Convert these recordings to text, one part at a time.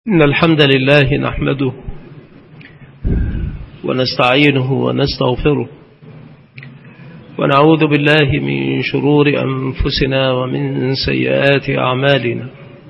إن الحمد لله نحمده ونستعينه ونستغفره ونعوذ بالله من شرور أنفسنا ومن سيئات أعمالنا.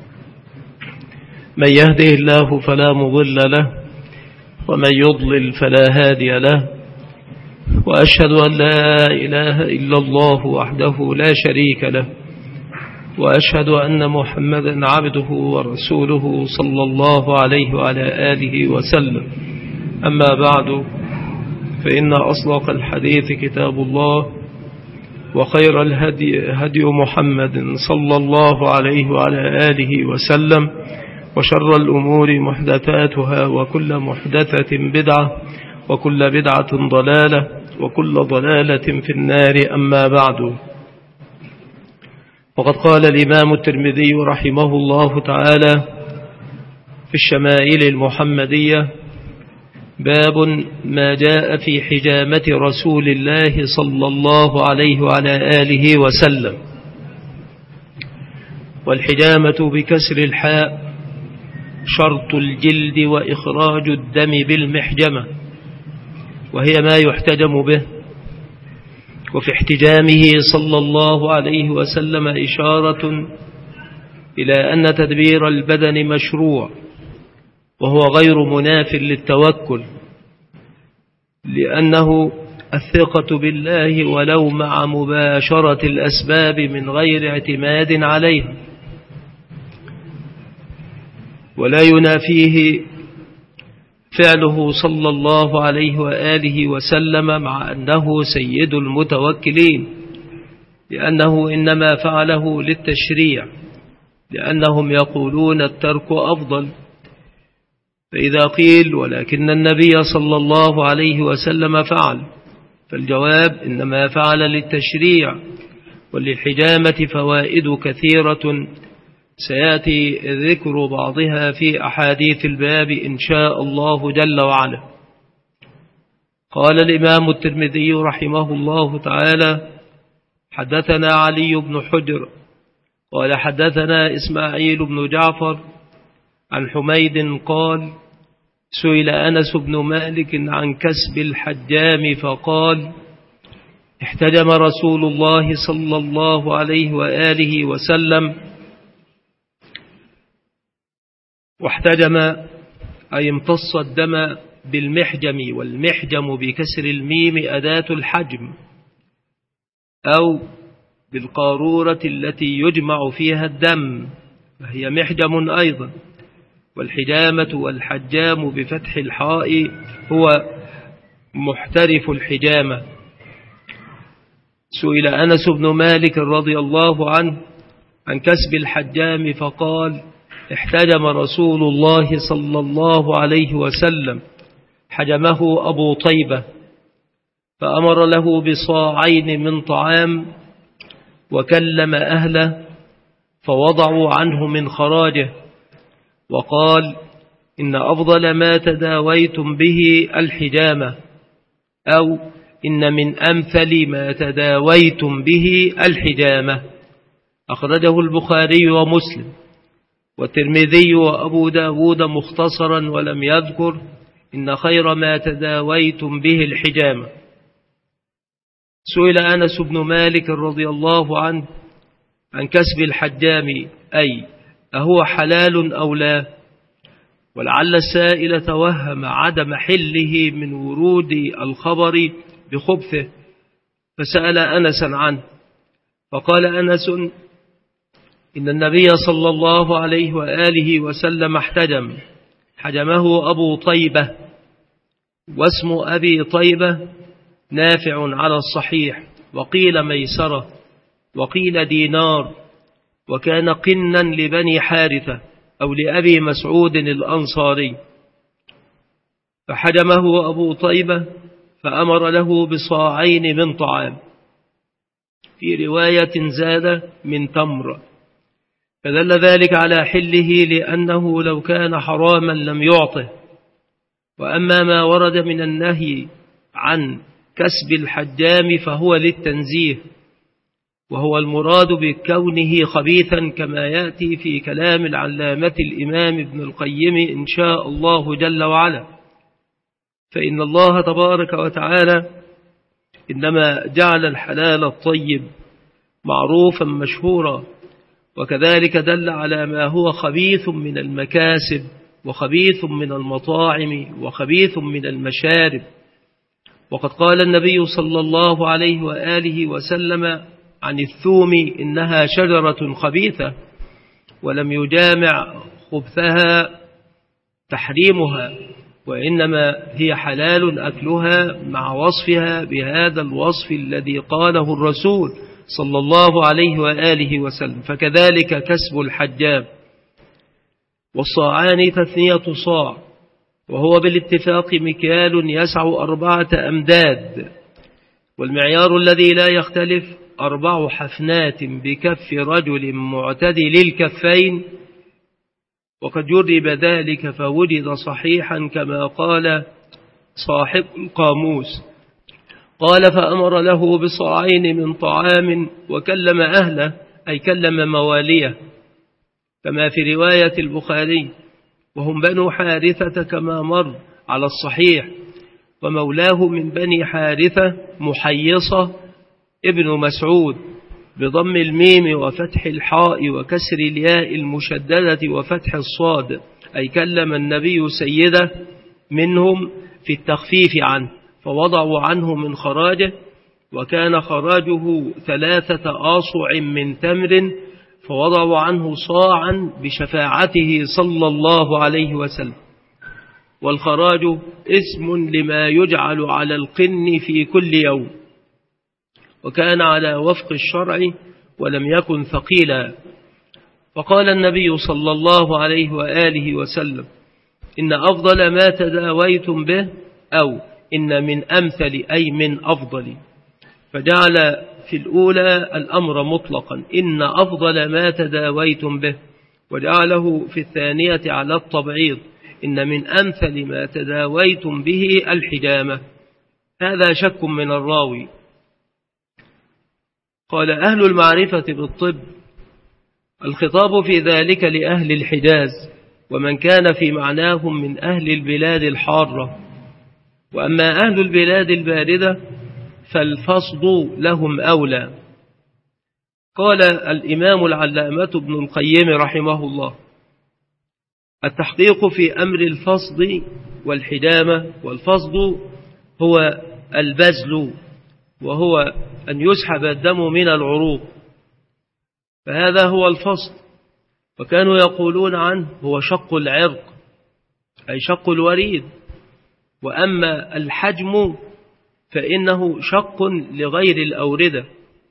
من يهده الله فلا مضل له ومن يضلل فلا هادي له، وأشهد أن لا إله إلا الله وحده لا شريك له، وأشهد أن محمدا عبده ورسوله صلى الله عليه وعلى آله وسلم. أما بعد، فإن أصدق الحديث كتاب الله، وخير الهدي هدي محمد صلى الله عليه وعلى آله وسلم، وشر الأمور محدثاتها، وكل محدثة بدعة، وكل بدعة ضلالة، وكل ضلالة في النار. أما بعد، وقد قال الإمام الترمذي رحمه الله تعالى في الشمائل المحمدية: باب ما جاء في حجامة رسول الله صلى الله عليه وعلى آله وسلم. والحجامة بكسر الحاء شرط الجلد وإخراج الدم بالمحجمة، وهي ما يحتجم به. وفي احتجامه صلى الله عليه وسلم إشارة إلى أن تدبير البدن مشروع، وهو غير مناف للتوكل، لأنه الثقة بالله ولو مع مباشرة الأسباب من غير اعتماد عليها. ولا ينافيه فعله صلى الله عليه وآله وسلم مع أنه سيد المتوكلين، لأنه إنما فعله للتشريع، لأنهم يقولون الترك أفضل. فإذا قيل ولكن النبي صلى الله عليه وسلم فعل، فالجواب إنما فعل للتشريع. وللحجامة فوائد كثيرة سيأتي ذكر بعضها في أحاديث الباب إن شاء الله جل وعلا. قال الإمام الترمذي رحمه الله تعالى: حدثنا علي بن حجر قال حدثنا إسماعيل بن جعفر عن حميد قال: سئل أنس بن مالك عن كسب الحجام فقال: احتجم رسول الله صلى الله عليه وآله وسلم. واحتجم أي امتص الدم بالمحجم، والمحجم بكسر الميم أداة الحجم، أو بالقارورة التي يجمع فيها الدم، فهي محجم أيضا. والحجامة والحجام بفتح الحاء هو محترف الحجامة. سئل أنس بن مالك رضي الله عنه عن كسب الحجام فقال: احتجم رسول الله صلى الله عليه وسلم، حجمه أبو طيبة، فأمر له بصاعين من طعام، وكلم أهله فوضعوا عنه من خراجه، وقال: إن أفضل ما تداويتم به الحجامة، أو إن من أمثل ما تداويتم به الحجامة. أخرجه البخاري ومسلم والترمذي وأبو داود مختصرا، ولم يذكر إن خير ما تداويتم به الحجامة. سئل أنس بن مالك رضي الله عنه عن كسب الحجام، أي أهو حلال أو لا؟ ولعل السائل توهم عدم حله من ورود الخبر بخبثه، فسأل أنسا عنه، فقال أنس: إن النبي صلى الله عليه وآله وسلم احتجم، حجمه أبو طيبة، واسم أبي طيبة نافع على الصحيح، وقيل ميسرة، وقيل دينار، وكان قنا لبني حارثة أو لأبي مسعود الأنصاري. فحجمه أبو طيبة فأمر له بصاعين من طعام، في رواية زاد من تمر، فدل ذلك على حله، لأنه لو كان حراما لم يعطه. وأما ما ورد من النهي عن كسب الحجام فهو للتنزيه، وهو المراد بكونه خبيثا كما يأتي في كلام العلامة الإمام ابن القيم إن شاء الله جل وعلا. فإن الله تبارك وتعالى إنما جعل الحلال الطيب معروفا مشهورا، وكذلك دل على ما هو خبيث من المكاسب وخبيث من المطاعم وخبيث من المشارب. وقد قال النبي صلى الله عليه وآله وسلم عن الثوم إنها شجرة خبيثة، ولم يجامع خبثها تحريمها، وإنما هي حلال أكلها مع وصفها بهذا الوصف الذي قاله الرسول صلى الله عليه وآله وسلم. فكذلك كسب الحجام. والصاعان تثنية صاع، وهو بالاتفاق مكيال يسع 4 أمداد، والمعيار الذي لا يختلف 4 حفنات بكف رجل معتدل الكفين. وقد جرب ذلك فوجد صحيحا كما قال صاحب القاموس، قال فأمر له بصاعين من طعام وكلم أهله، أي كلم مواليه، كما في رواية البخاري، وهم بنو حارثة كما مر على الصحيح. ومولاه من بني حارثة محيصة ابن مسعود بضم الميم وفتح الحاء وكسر الياء المشددة وفتح الصاد، أي كلم النبي سيده منهم في التخفيف عنه، فوضعوا عنه من خراجه، وكان خراجه 3 آصع من تمر، فوضعوا عنه صاعا بشفاعته صلى الله عليه وسلم. والخراج اسم لما يجعل على القن في كل يوم، وكان على وفق الشرع ولم يكن ثقيلا. فقال النبي صلى الله عليه وآله وسلم إن أفضل ما تداويتم به، أو إن من أمثل أي من أفضل، فجعل في الأولى الأمر مطلقا إن أفضل ما تداويتم به، وجعله في الثانية على التبعيض إن من أمثل ما تداويتم به الحجامة. هذا شك من الراوي. قال أهل المعرفة بالطب الخطاب في ذلك لأهل الحجاز ومن كان في معناهم من أهل البلاد الحارة، وأما أهل البلاد الباردة فالفصد لهم أولى. قال الإمام العلامة ابن القيم رحمه الله التحقيق في أمر الفصد والحجامة. والفصد هو البزل، وهو أن يسحب الدم من العروق، فهذا هو الفصد. وكانوا يقولون عنه هو شق العرق، أي شق الوريد. وأما الحجم فإنه شق لغير الأوردة.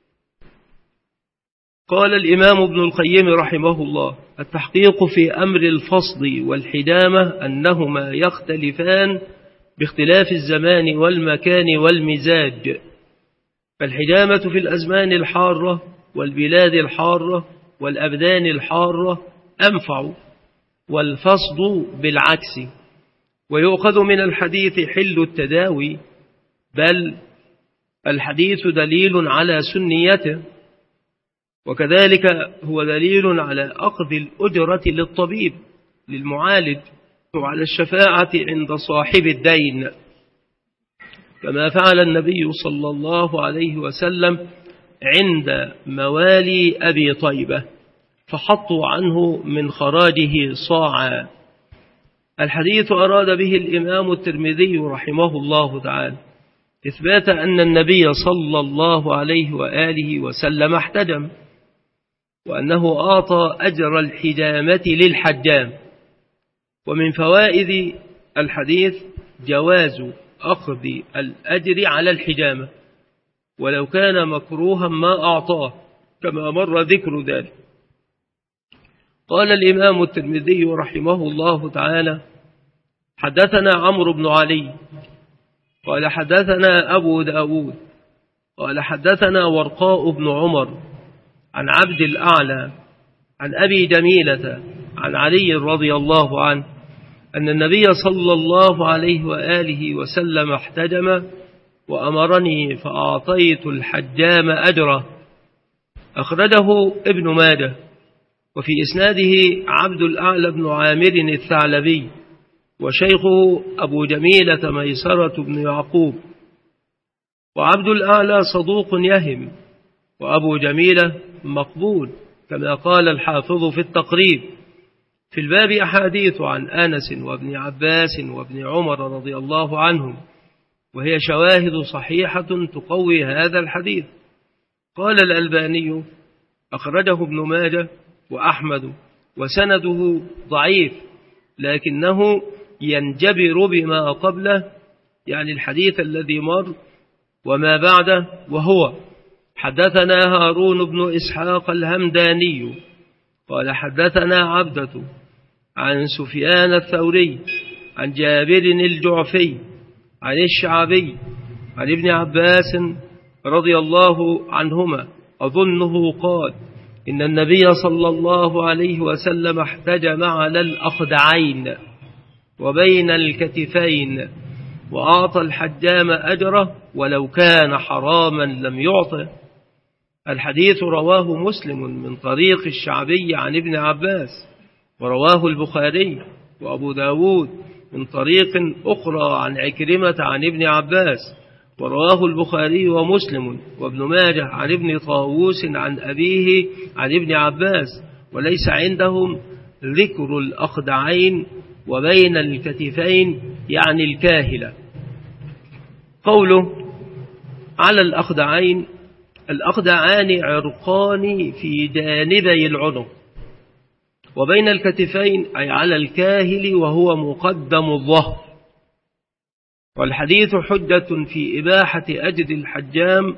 قال الإمام ابن القيم رحمه الله التحقيق في أمر الفصد والحجامة أنهما يختلفان باختلاف الزمان والمكان والمزاج. فالحجامة في الأزمان الحارة والبلاد الحارة والأبدان الحارة أنفع، والفصد بالعكس. ويؤخذ من الحديث حل التداوي، بل الحديث دليل على سنيته، وكذلك هو دليل على أخذ الأجرة للطبيب للمعالج وعلى الشفاعة عند صاحب الدين، كما فعل النبي صلى الله عليه وسلم عند موالي أبي طيبة فحطوا عنه من خراجه صاعا. الحديث أراد به الإمام الترمذي رحمه الله تعالى إثبات أن النبي صلى الله عليه وآله وسلم احتجم، وأنه أعطى أجر الحجامة للحجام. ومن فوائد الحديث جواز أخذ الأجر على الحجامة ولو كان مكروها ما أعطاه، كما مر ذكر ذلك. قال الإمام الترمذي رحمه الله تعالى حدثنا عمرو بن علي قال حدثنا أبو داود قال حدثنا ورقاء بن عمر عن عبد الأعلى عن أبي جميلة عن علي رضي الله عنه أن النبي صلى الله عليه وآله وسلم احتجم وأمرني فأعطيت الحجام أجره. أخرجه ابن ماجه، وفي إسناده عبد الأعلى بن عامر الثعلبي، وشيخه أبو جميلة ميسرة بن يعقوب. وعبد الأعلى صدوق يهم، وأبو جميلة مقبول، كما قال الحافظ في التقريب. في الباب أحاديث عن أنس وابن عباس وابن عمر رضي الله عنهم، وهي شواهد صحيحة تقوي هذا الحديث. قال الألباني: أخرجه ابن ماجه وأحمد، وسنده ضعيف، لكنه ينجبر بما قبله، يعني الحديث الذي مر وما بعده، وهو: حدثنا هارون بن إسحاق الهمداني قال حدثنا عبدة عن سفيان الثوري عن جابر الجعفي عن الشعبي عن ابن عباس رضي الله عنهما أظنه قال: إن النبي صلى الله عليه وسلم احتجم على الأخدعين وبين الكتفين، وأعطى الحجام أجره ولو كان حراما لم يعطه. الحديث رواه مسلم من طريق الشعبي عن ابن عباس، ورواه البخاري وأبو داود من طريق أخرى عن عكرمة عن ابن عباس، ورواه البخاري ومسلم وابن ماجه عن ابن طاووس عن أبيه عن ابن عباس، وليس عندهم ذكر الأخدعين وبين الكتفين، يعني الكاهلة. قوله على الأخدعين: الأخدعان عرقان في جانبي العنق، وبين الكتفين أي على الكاهل وهو مقدم الظهر. والحديث حجة في إباحة أجد الحجام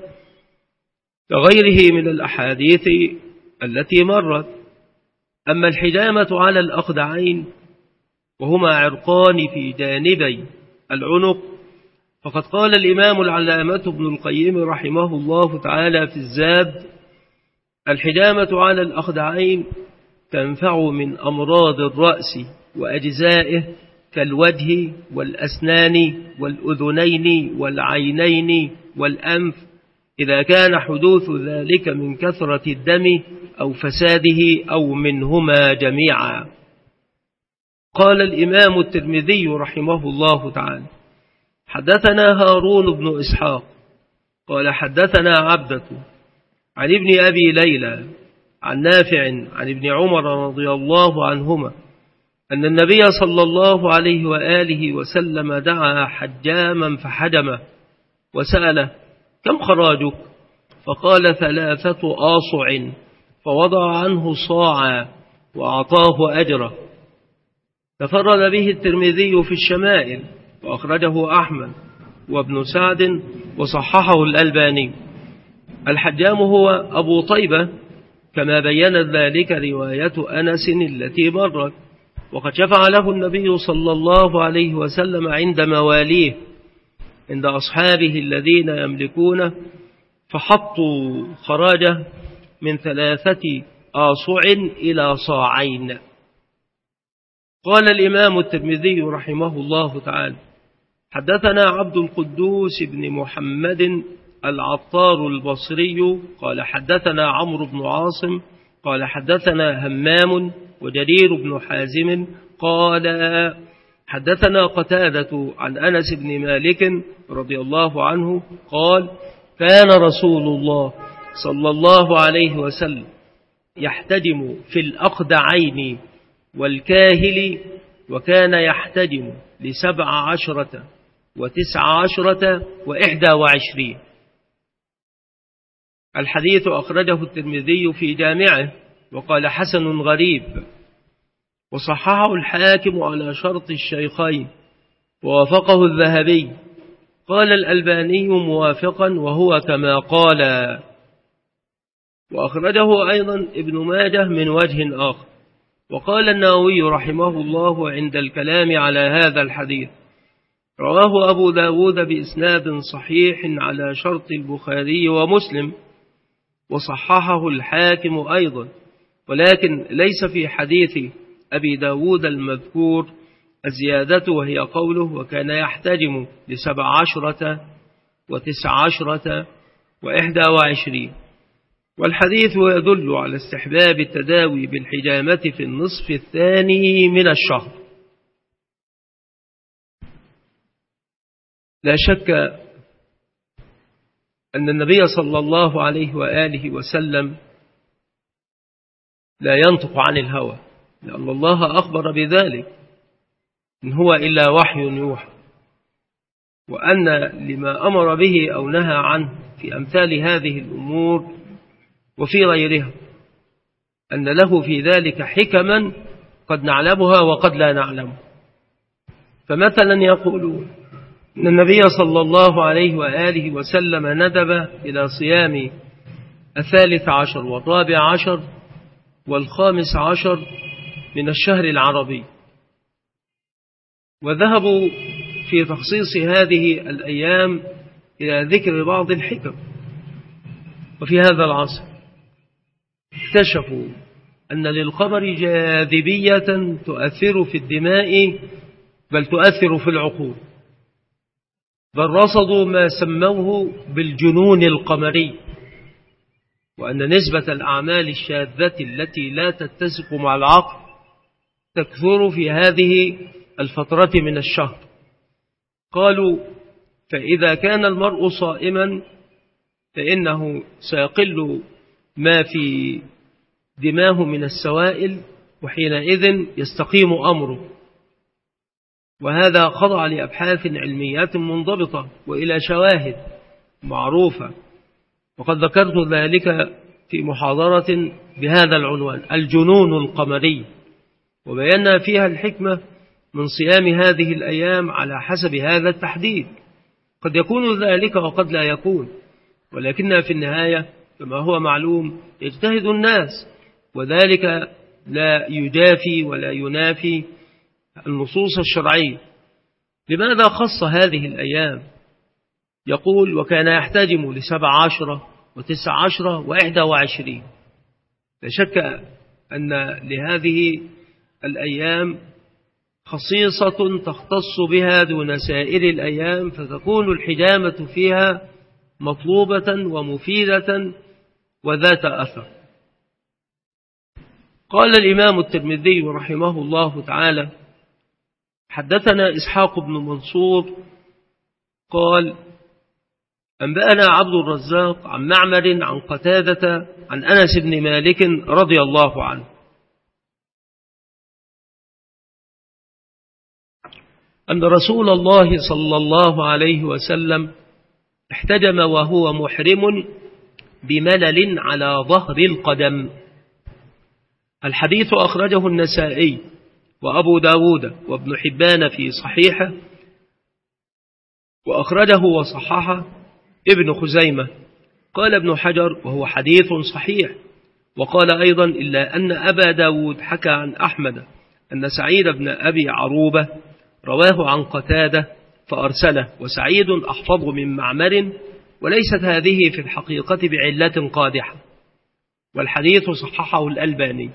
كغيره من الأحاديث التي مرت. أما الحجامة على الأخدعين وهما عرقان في جانبي العنق، فقد قال الإمام العلامة ابن القيم رحمه الله تعالى في الزاد: الحجامة على الأخدعين تنفع من أمراض الرأس وأجزائه كالوجه والأسنان والأذنين والعينين والأنف، إذا كان حدوث ذلك من كثرة الدم أو فساده أو منهما جميعا. قال الإمام الترمذي رحمه الله تعالى: حدثنا هارون بن إسحاق قال حدثنا عبدة عن ابن أبي ليلى عن نافع عن ابن عمر رضي الله عنهما أن النبي صلى الله عليه وآله وسلم دعا حجاما فحجمه، وسأله: كم خراجك؟ فقال: 3 آصع، فوضع عنه صاعا وأعطاه أجره. تفرد به الترمذي في الشمائل، وأخرجه أحمد وابن سعد وصححه الألباني. الحجام هو أبو طيبة، كما بيّنت ذلك رواية أنس التي مرت، وقد شفع له النبي صلى الله عليه وسلم عند مواليه، عند أصحابه الذين يملكونه، فحطوا خراجه من 3 آصع إلى صاعين. قال الإمام الترمذي رحمه الله تعالى: حدثنا عبد القدوس بن محمد العطار البصري قال حدثنا عمرو بن عاصم قال حدثنا همام وجرير بن حازم قال حدثنا قتادة عن أنس بن مالك رضي الله عنه قال: كان رسول الله صلى الله عليه وسلم يحتجم في الأخدعين والكاهل، وكان يحتجم ل17 و19 و21. الحديث أخرجه الترمذي في جامعه وقال: حسن غريب، وصححه الحاكم على شرط الشيخين، ووافقه الذهبي. قال الألباني موافقا وهو كما قال. وأخرجه أيضا ابن ماجه من وجه آخر. وقال النووي رحمه الله عند الكلام على هذا الحديث: رواه أبو داود بإسناد صحيح على شرط البخاري ومسلم، وصححه الحاكم أيضا، ولكن ليس في حديث أبي داود المذكور الزيادة، وهي قوله: وكان يحتجم ل17 و19 و21. والحديث يدل على استحباب التداوي بالحجامة في النصف الثاني من الشهر. لا شك أن النبي صلى الله عليه وآله وسلم لا ينطق عن الهوى، لأن الله أخبر بذلك، إن هو إلا وحي يوحى، وأن لما أمر به أو نهى عنه في أمثال هذه الأمور وفي غيرها أن له في ذلك حكما قد نعلمها وقد لا نعلمها. فمثلا يقولون أن النبي صلى الله عليه وآله وسلم ندب إلى صيام 13 و14 و15 من الشهر العربي، وذهبوا في تخصيص هذه الأيام إلى ذكر بعض الحكم. وفي هذا العصر اكتشفوا أن للقمر جاذبية تؤثر في الدماء، بل تؤثر في العقول، بل رصدوا ما سموه بالجنون القمري، وأن نسبة الأعمال الشاذة التي لا تتسق مع العقل تكثر في هذه الفترة من الشهر. قالوا فإذا كان المرء صائما فإنه سيقل ما في دماه من السوائل، وحينئذ يستقيم أمره. وهذا خضع لأبحاث علميات منضبطة وإلى شواهد معروفة، وقد ذكرت ذلك في محاضرة بهذا العنوان الجنون القمري، وبينا فيها الحكمة من صيام هذه الأيام على حسب هذا التحديد. قد يكون ذلك وقد لا يكون، ولكن في النهاية كما هو معلوم يجتهد الناس، وذلك لا يجافي ولا ينافي النصوص الشرعية. لماذا خص هذه الأيام؟ يقول وكان يحتجم ل17 و19 و21. لا شك أن لهذه الأيام خصيصة تختص بها دون سائر الأيام، فتكون الحجامة فيها مطلوبة ومفيدة وذات أثر. قال الإمام الترمذي رحمه الله تعالى حدثنا إسحاق بن منصور قال أنبأنا عبد الرزاق عن معمر عن قتادة عن أنس بن مالك رضي الله عنه أن رسول الله صلى الله عليه وسلم احتجم وهو محرم بملل على ظهر القدم. الحديث أخرجه النسائي وأبو داود وابن حبان في صحيحه، وأخرجه وصححه ابن خزيمة. قال ابن حجر وهو حديث صحيح. وقال أيضا إلا أن أبا داود حكى عن أحمد أن سعيد بن أبي عروبة رواه عن قتادة فأرسله، وسعيد أحفظ من معمر، وليست هذه في الحقيقة بعلة قادحة، والحديث صححه الألباني.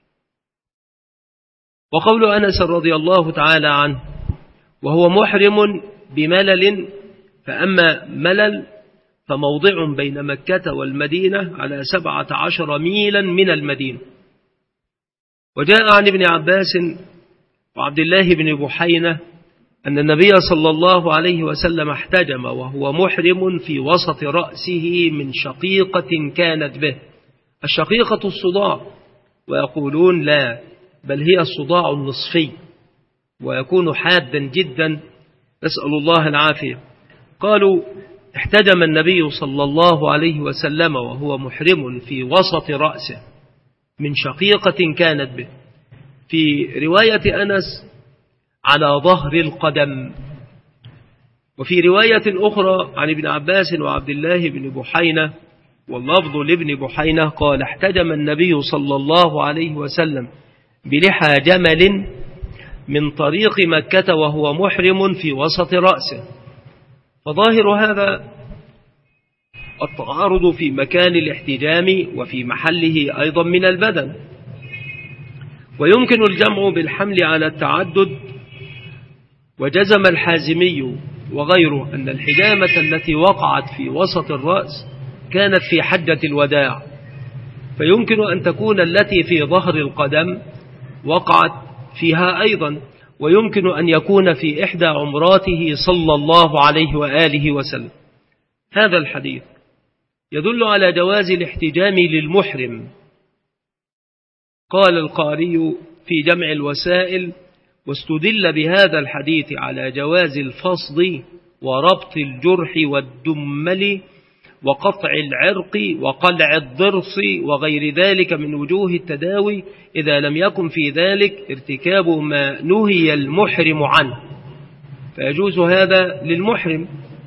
وقول أنس رضي الله تعالى عنه وهو محرم بملل، فأما ملل فموضع بين مكة والمدينة على 17 ميلا من المدينة. وجاء عن ابن عباس وعبد الله بن بحينة أن النبي صلى الله عليه وسلم احتجم وهو محرم في وسط رأسه من شقيقة كانت به. الشقيقة الصداع، ويقولون لا بل هي الصداع النصفي، ويكون حادا جدا، نسأل الله العافية. قالوا احتجم النبي صلى الله عليه وسلم وهو محرم في وسط رأسه من شقيقة كانت به. في رواية أنس على ظهر القدم. وفي رواية أخرى عن ابن عباس وعبد الله بن بحينة واللفظ لابن بحينة قال احتجم النبي صلى الله عليه وسلم بلحى جمل من طريق مكة وهو محرم في وسط رأسه. فظاهر هذا التعارض في مكان الاحتجام وفي محله أيضا من البدن. ويمكن الجمع بالحمل على التعدد. وجزم الحازمي وغيره أن الحجامة التي وقعت في وسط الرأس كانت في حجة الوداع، فيمكن أن تكون التي في ظهر القدم وقعت فيها أيضا، ويمكن أن يكون في إحدى عمراته صلى الله عليه وآله وسلم. هذا الحديث يدل على جواز الاحتجام للمحرم. قال القاري في جمع الوسائل: واستدل بهذا الحديث على جواز الفصد وربط الجرح والدمل وقطع العرق وقلع الضرس وغير ذلك من وجوه التداوي إذا لم يكن في ذلك ارتكاب ما نهي المحرم عنه، فيجوز هذا للمحرم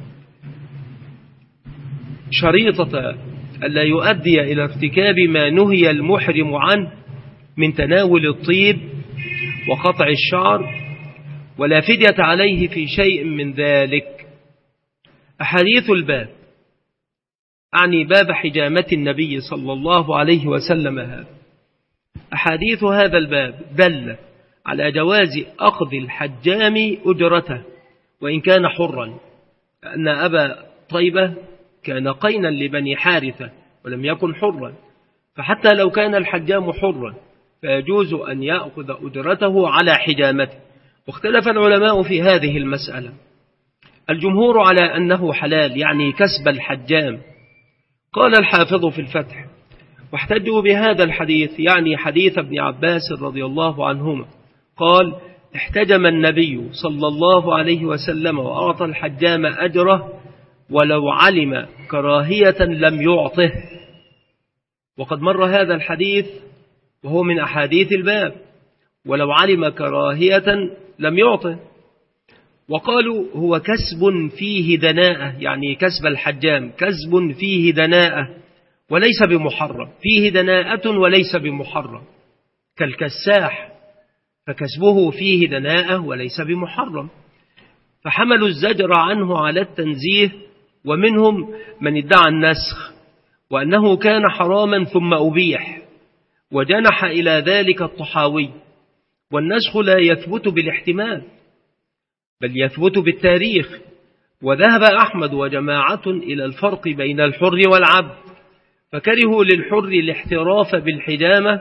شريطة ألا يؤدي إلى ارتكاب ما نهي المحرم عنه من تناول الطيب وقطع الشعر، ولا فدية عليه في شيء من ذلك. أحاديث الباب أعني باب حجامة النبي صلى الله عليه وسلم هذا. أحاديث هذا الباب دل على جواز أخذ الحجام أجرته وإن كان حرا، لأن أبا طيبة كان قينا لبني حارثة ولم يكن حرا، فحتى لو كان الحجام حرا فيجوز أن يأخذ أجرته على حجامته. واختلف العلماء في هذه المسألة. الجمهور على أنه حلال، يعني كسب الحجام. قال الحافظ في الفتح: واحتجوا بهذا الحديث، يعني حديث ابن عباس رضي الله عنهما، قال: احتجم النبي صلى الله عليه وسلم وأعطى الحجام أجره ولو علم كراهية لم يعطه. وقد مر هذا الحديث وهو من أحاديث الباب، ولو علم كراهية لم يعطه. وقالوا هو كسب فيه دناءة، يعني كسب الحجام كسب فيه دناءة وليس بمحرم، فيه دناءة وليس بمحرم، كالكساح فكسبه فيه دناءة وليس بمحرم. فحملوا الزجر عنه على التنزيه، ومنهم من ادعى النسخ وأنه كان حراما ثم أبيح، وجنح إلى ذلك الطحاوي. والنسخ لا يثبت بالاحتمال بل يثبت بالتاريخ. وذهب أحمد وجماعة إلى الفرق بين الحر والعبد، فكرهوا للحر الاحتراف بالحجامة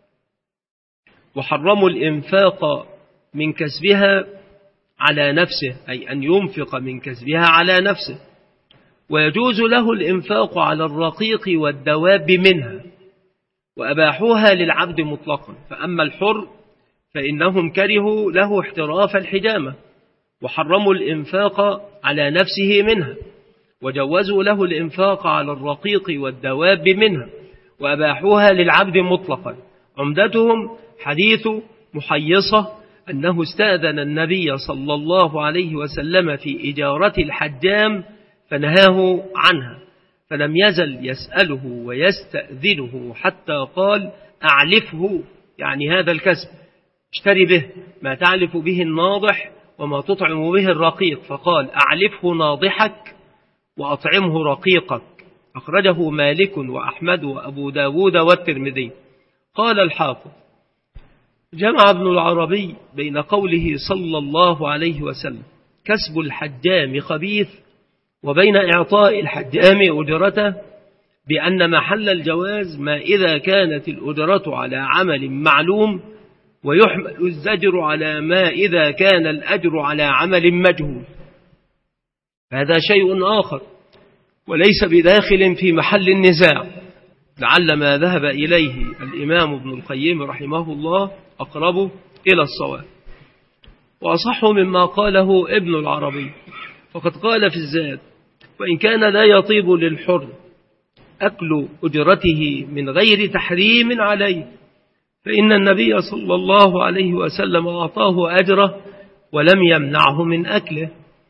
وحرموا الإنفاق من كسبها على نفسه، أي أن ينفق من كسبها على نفسه، ويجوز له الإنفاق على الرقيق والدواب منها، وأباحوها للعبد مطلقا. فأما الحر فإنهم كرهوا له احتراف الحجامة وحرموا الإنفاق على نفسه منها، وجوزوا له الإنفاق على الرقيق والدواب منها، وأباحوها للعبد مطلقا. عمدتهم حديث محيصة أنه استأذن النبي صلى الله عليه وسلم في إجارة الحجام فنهاه عنها، فلم يزل يسأله ويستأذنه حتى قال: أعلفه، يعني هذا الكسب اشتري به ما تعلف به الناضح وما تطعم به الرقيق، فقال: أعلفه ناضحك وأطعمه رقيقك. أخرجه مالك وأحمد وأبو داود والترمذي. قال الحافظ: جمع ابن العربي بين قوله صلى الله عليه وسلم كسب الحجام خبيث وبين إعطاء الحجام أجرته، بأن محل الجواز ما إذا كانت الأجرة على عمل معلوم، ويحمل الزجر على ما إذا كان الأجر على عمل مجهول. هذا شيء آخر وليس بداخل في محل النزاع، لعل ما ذهب إليه الإمام ابن القيم رحمه الله أقرب إلى الصواب وأصح مما قاله ابن العربي. فقد قال في الزاد: وإن كان لا يطيب للحر أكل أجرته من غير تحريم عليه، فإن النبي صلى الله عليه وسلم أعطاه أجره ولم يمنعه من أكله.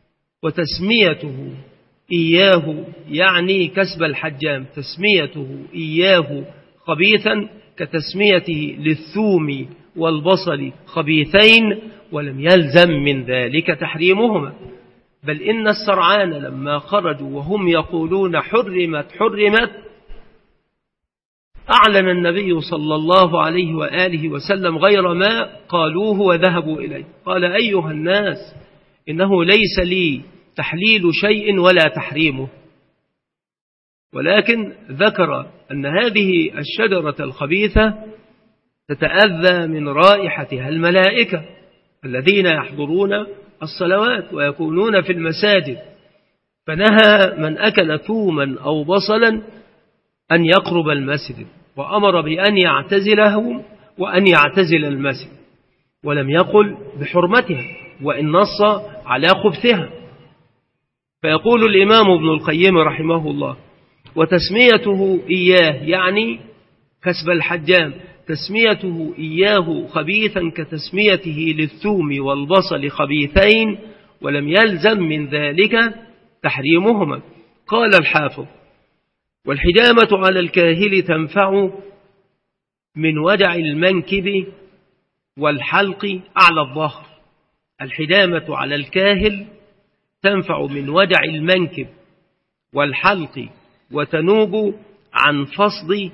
وتسميته إياه يعني كسب الحجام، تسميته إياه خبيثا كتسميته للثوم والبصل خبيثين، ولم يلزم من ذلك تحريمهما. بل إن السرعان لما خرجوا وهم يقولون حرمت حرمت، أعلن النبي صلى الله عليه وآله وسلم غير ما قالوه وذهبوا إليه. قال: أيها الناس، إنه ليس لي تحليل شيء ولا تحريمه، ولكن ذكر أن هذه الشجرة الخبيثة تتأذى من رائحتها الملائكة الذين يحضرون الصلوات ويكونون في المساجد، فنهى من أكل ثوما أو بصلا أن يقرب المسجد، وأمر بأن يعتزله وأن يعتزل المسجد، ولم يقل بحرمتها وإن نص على خبثها. فيقول الإمام ابن القيم رحمه الله: وتسميته إياه يعني كسب الحجام، تسميته إياه خبيثا كتسميته للثوم والبصل خبيثين، ولم يلزم من ذلك تحريمهما. قال الحافظ: والحجامة على الكاهل تنفع من وجع المنكب والحلق أعلى الظهر. الحجامة على الكاهل تنفع من وجع المنكب والحلق، وتنوب عن فصد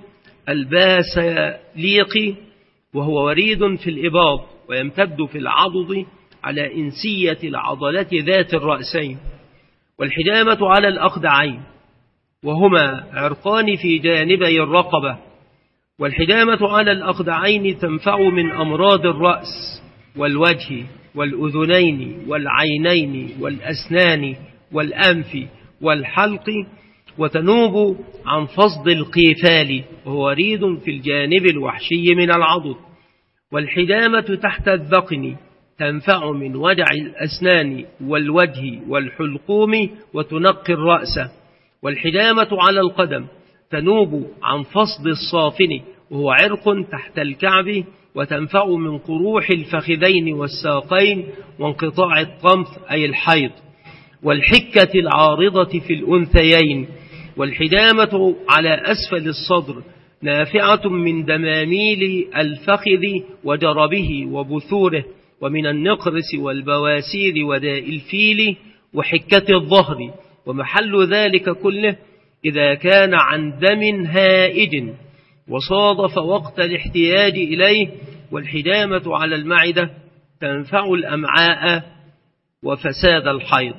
الباسليق وهو وريد في الإباض، ويمتد في العضد على إنسية العضلة ذات الرأسين. والحجامة على الأخدعين وهما عرقان في جانبي الرقبة. والحجامة على الأخدعين تنفع من أمراض الرأس والوجه والأذنين والعينين والأسنان والأنف والحلق، وتنوب عن فصد القيفال وهو وريد في الجانب الوحشي من العضد. والحجامة تحت الذقن تنفع من وجع الأسنان والوجه والحلقوم وتنقي الرأس. والحجامة على القدم تنوب عن فصد الصافن وهو عرق تحت الكعب، وتنفع من قروح الفخذين والساقين وانقطاع الطمث أي الحيض والحكة العارضة في الأنثيين. والحجامة على أسفل الصدر نافعة من دماميل الفخذ وجربه وبثوره، ومن النقرس والبواسير وداء الفيل وحكة الظهر، ومحل ذلك كله إذا كان عن دم هائج وصادف وقت الاحتياج إليه. والحجامة على المعدة تنفع الأمعاء وفساد الحيض.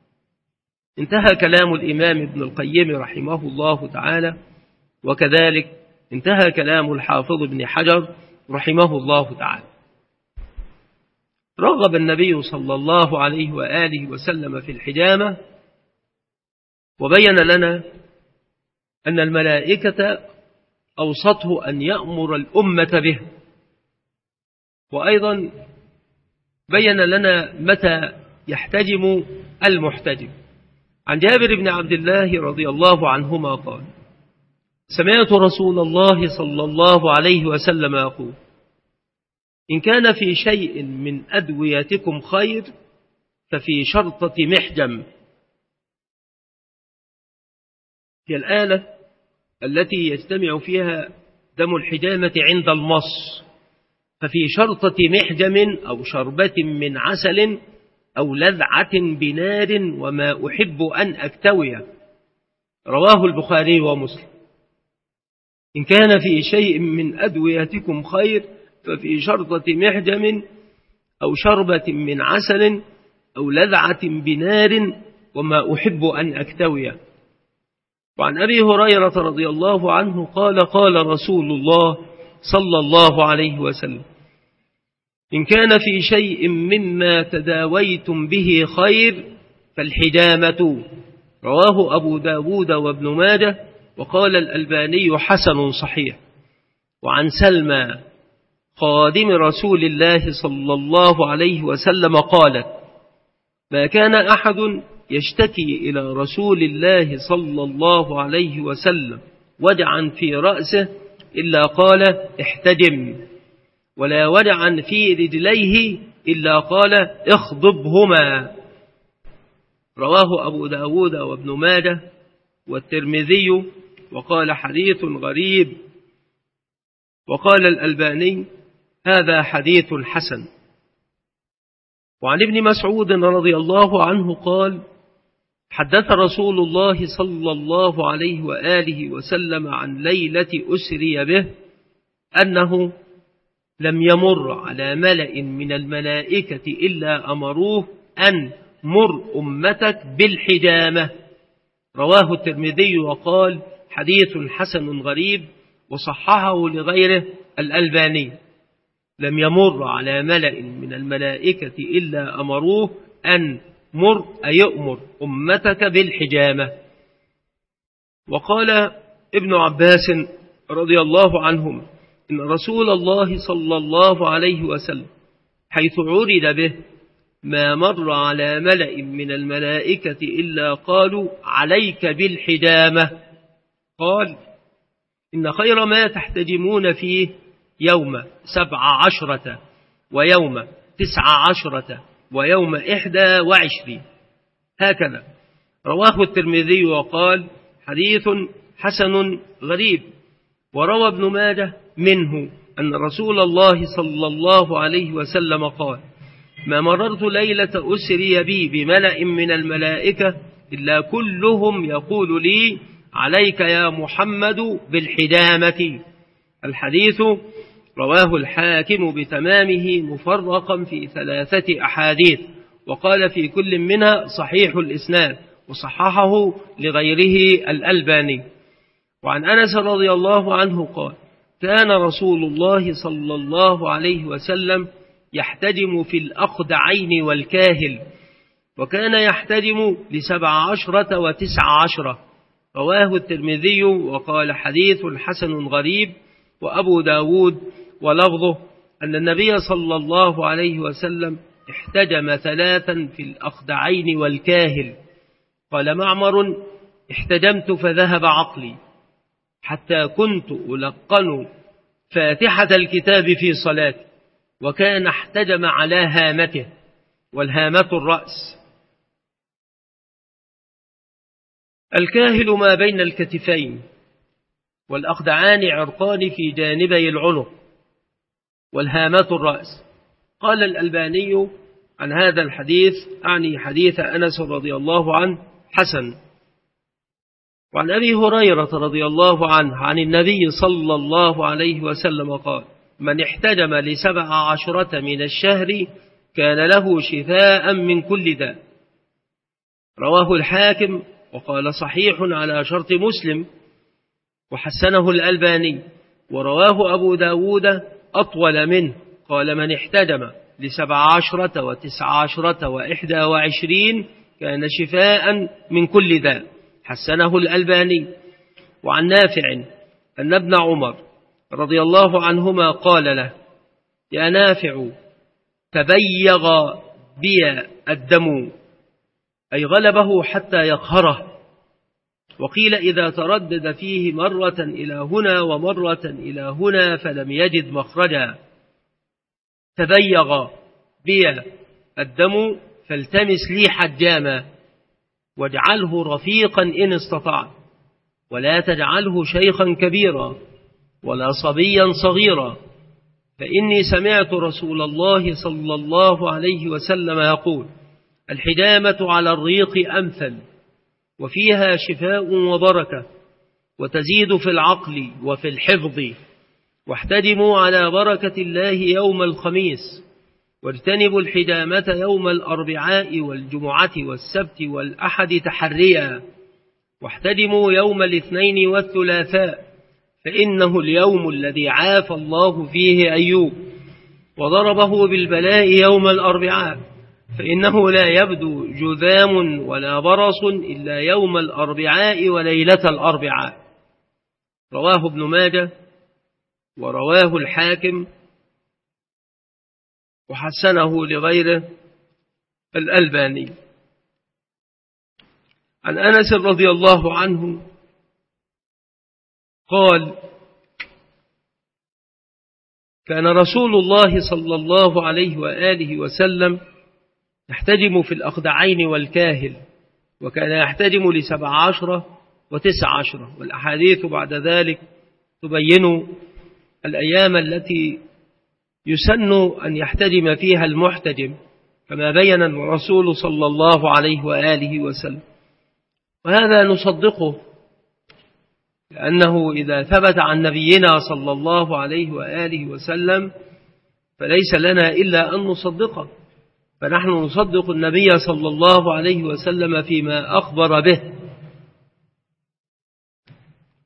انتهى كلام الإمام ابن القيم رحمه الله تعالى، وكذلك انتهى كلام الحافظ ابن حجر رحمه الله تعالى. رغب النبي صلى الله عليه وآله وسلم في الحجامة، وبين لنا أن الملائكة أوصته أن يأمر الأمة به، وأيضا بين لنا متى يحتجم المحتجم. عن جابر بن عبد الله رضي الله عنهما قال: سمعت رسول الله صلى الله عليه وسلم يقول: إن كان في شيء من أدويتكم خير ففي شرطة محجم. هي الآلة التي يجتمع فيها دم الحجامة عند المص، ففي شرطة محجم أو شربة من عسل أو لذعة بنار وما أحب أن أكتوي. رواه البخاري ومسلم. إن كان في شيء من أدويتكم خير ففي شرطة محجم أو شربة من عسل أو لذعة بنار وما أحب أن أكتوي. وعن أبي هريرة رضي الله عنه قال: قال رسول الله صلى الله عليه وسلم: إن كان في شيء مما تداويتم به خير فالحجامة. رواه أبو داود وابن ماجه، وقال الألباني حسن صحيح. وعن سلمى خادم رسول الله صلى الله عليه وسلم قالت: ما كان أحد يشتكي إلى رسول الله صلى الله عليه وسلم وجعا في رأسه إلا قال: احتجم، ولا وجعا في رجليه إلا قال: اخضبهما. رواه أبو داود وابن ماجه والترمذي، وقال حديث غريب. وقال الألباني: هذا حديث حسن. وعن ابن مسعود رضي الله عنه قال: حدث رسول الله صلى الله عليه وآله وسلم عن ليلة أسري به أنه لم يمر على ملأ من الملائكة إلا أمروه أن مر أمتك بالحجامة. رواه الترمذي وقال: حديث حسن غريب، وصححه لغيره الألباني. لم يمر على ملأ من الملائكة إلا أمروه أن يؤمر أمتك بالحجامة. وقال ابن عباس رضي الله عنهم إن رسول الله صلى الله عليه وسلم حيث عرض به ما مر على ملأ من الملائكة إلا قالوا عليك بالحجامة. قال إن خير ما تحتجمون فيه يوم 17 ويوم 19 ويوم 21. هكذا رواه الترمذي وقال حديث حسن غريب. وروى ابن ماجه منه أن رسول الله صلى الله عليه وسلم قال ما مررت ليلة أسري بي بملأ من الملائكة إلا كلهم يقول لي عليك يا محمد بالحجامة. الحديث رواه الحاكم بتمامه مفرقا في 3 أحاديث، وقال في كل منها صحيح الإسناد، وصححه لغيره الألباني. وعن أنس رضي الله عنه قال كان رسول الله صلى الله عليه وسلم يحتجم في الأخدعين والكاهل، وكان يحتجم ل17 و19. رواه الترمذي وقال حديث حسن غريب. وأبو داود ولفظه أن النبي صلى الله عليه وسلم احتجم 3 في الأخدعين والكاهل. قال معمر احتجمت فذهب عقلي حتى كنت ألقن فاتحة الكتاب في صلاتي، وكان احتجم على هامته، والهامة الرأس. الكاهل ما بين الكتفين، والأخدعان عرقان في جانبي العنق، والهامة الرأس. قال الألباني عن هذا الحديث أعني حديث أنس رضي الله عنه حسن. وعن أبي هريرة رضي الله عنه عن النبي صلى الله عليه وسلم قال من احتجم ل17 من الشهر كان له شفاء من كل داء. رواه الحاكم وقال صحيح على شرط مسلم، وحسنه الألباني. ورواه أبو داود أطول منه، قال من احتجم ل17 و19 و21 كان شفاء من كل داء، حسنه الألباني. وعن نافع أن ابن عمر رضي الله عنهما قال له يا نافع تبيغ بي الدم، أي غلبه حتى يقهره. وقيل إذا تردد فيه مرة إلى هنا ومرة إلى هنا فلم يجد مخرجا. تبيغ بي الدم فالتمس لي حجاما واجعله رفيقا إن استطعت، ولا تجعله شيخا كبيرا ولا صبيا صغيرا، فإني سمعت رسول الله صلى الله عليه وسلم يقول الحجامة على الريق أمثل، وفيها شفاء وبركة، وتزيد في العقل وفي الحفظ. واحتجموا على بركة الله يوم الخميس، واجتنبوا الحجامة يوم الأربعاء والجمعة والسبت والأحد تحريا. واحتجموا يوم الاثنين والثلاثاء، فإنه اليوم الذي عافى الله فيه أيوب وضربه بالبلاء يوم الأربعاء، فإنه لا يبدو جذام ولا برص إلا يوم الأربعاء وليلة الأربعاء. رواه ابن ماجه ورواه الحاكم وحسنه لغيره الألباني. عن أنس رضي الله عنه قال كان رسول الله صلى الله عليه وآله وسلم يحتجم في الأخدعين والكاهل، وكان يحتجم ل17 و19. والأحاديث بعد ذلك تبين الأيام التي يسن أن يحتجم فيها المحتجم، كما بين الرسول صلى الله عليه وآله وسلم. وهذا نصدقه، لأنه إذا ثبت عن نبينا صلى الله عليه وآله وسلم فليس لنا إلا أن نصدقه. فنحن نصدق النبي صلى الله عليه وسلم فيما أخبر به.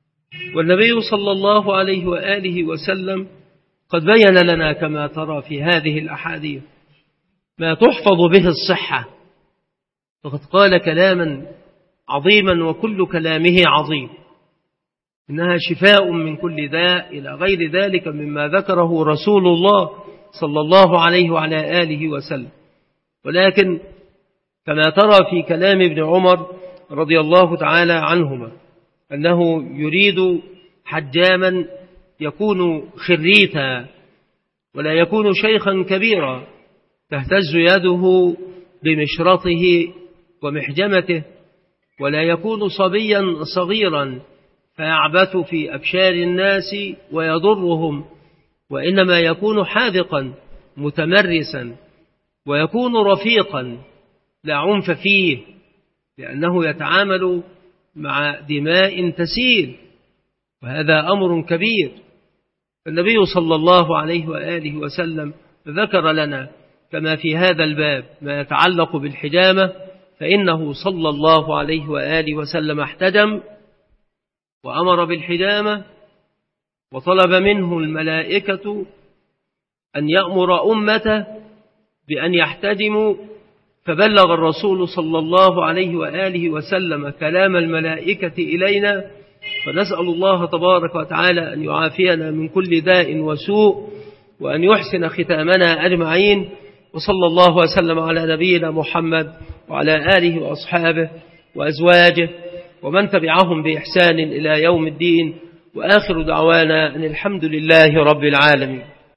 والنبي صلى الله عليه وآله وسلم قد بين لنا كما ترى في هذه الأحاديث ما تحفظ به الصحة، فقد قال كلاما عظيما وكل كلامه عظيم، إنها شفاء من كل داء إلى غير ذلك مما ذكره رسول الله صلى الله عليه وعلى آله وسلم. ولكن كما ترى في كلام ابن عمر رضي الله تعالى عنهما أنه يريد حجاما يكون خريتا ولا يكون شيخا كبيرا تهتز يده بمشرطه ومحجمته، ولا يكون صبيا صغيرا فيعبث في أبشار الناس ويضرهم، وإنما يكون حاذقا متمرسا ويكون رفيقا لا عنف فيه، لأنه يتعامل مع دماء تسيل، وهذا أمر كبير. النبي صلى الله عليه وآله وسلم ذكر لنا كما في هذا الباب ما يتعلق بالحجامة، فإنه صلى الله عليه وآله وسلم احتجم وأمر بالحجامة، وطلب منه الملائكة أن يأمر أمته بأن يحتجموا، فبلغ الرسول صلى الله عليه وآله وسلم كلام الملائكة إلينا، فنسأل الله تبارك وتعالى أن يعافينا من كل داء وسوء، وأن يحسن ختامنا أجمعين. وصلى الله وسلم على نبينا محمد وعلى آله وأصحابه وأزواجه ومن تبعهم بإحسان إلى يوم الدين، وآخر دعوانا أن الحمد لله رب العالمين.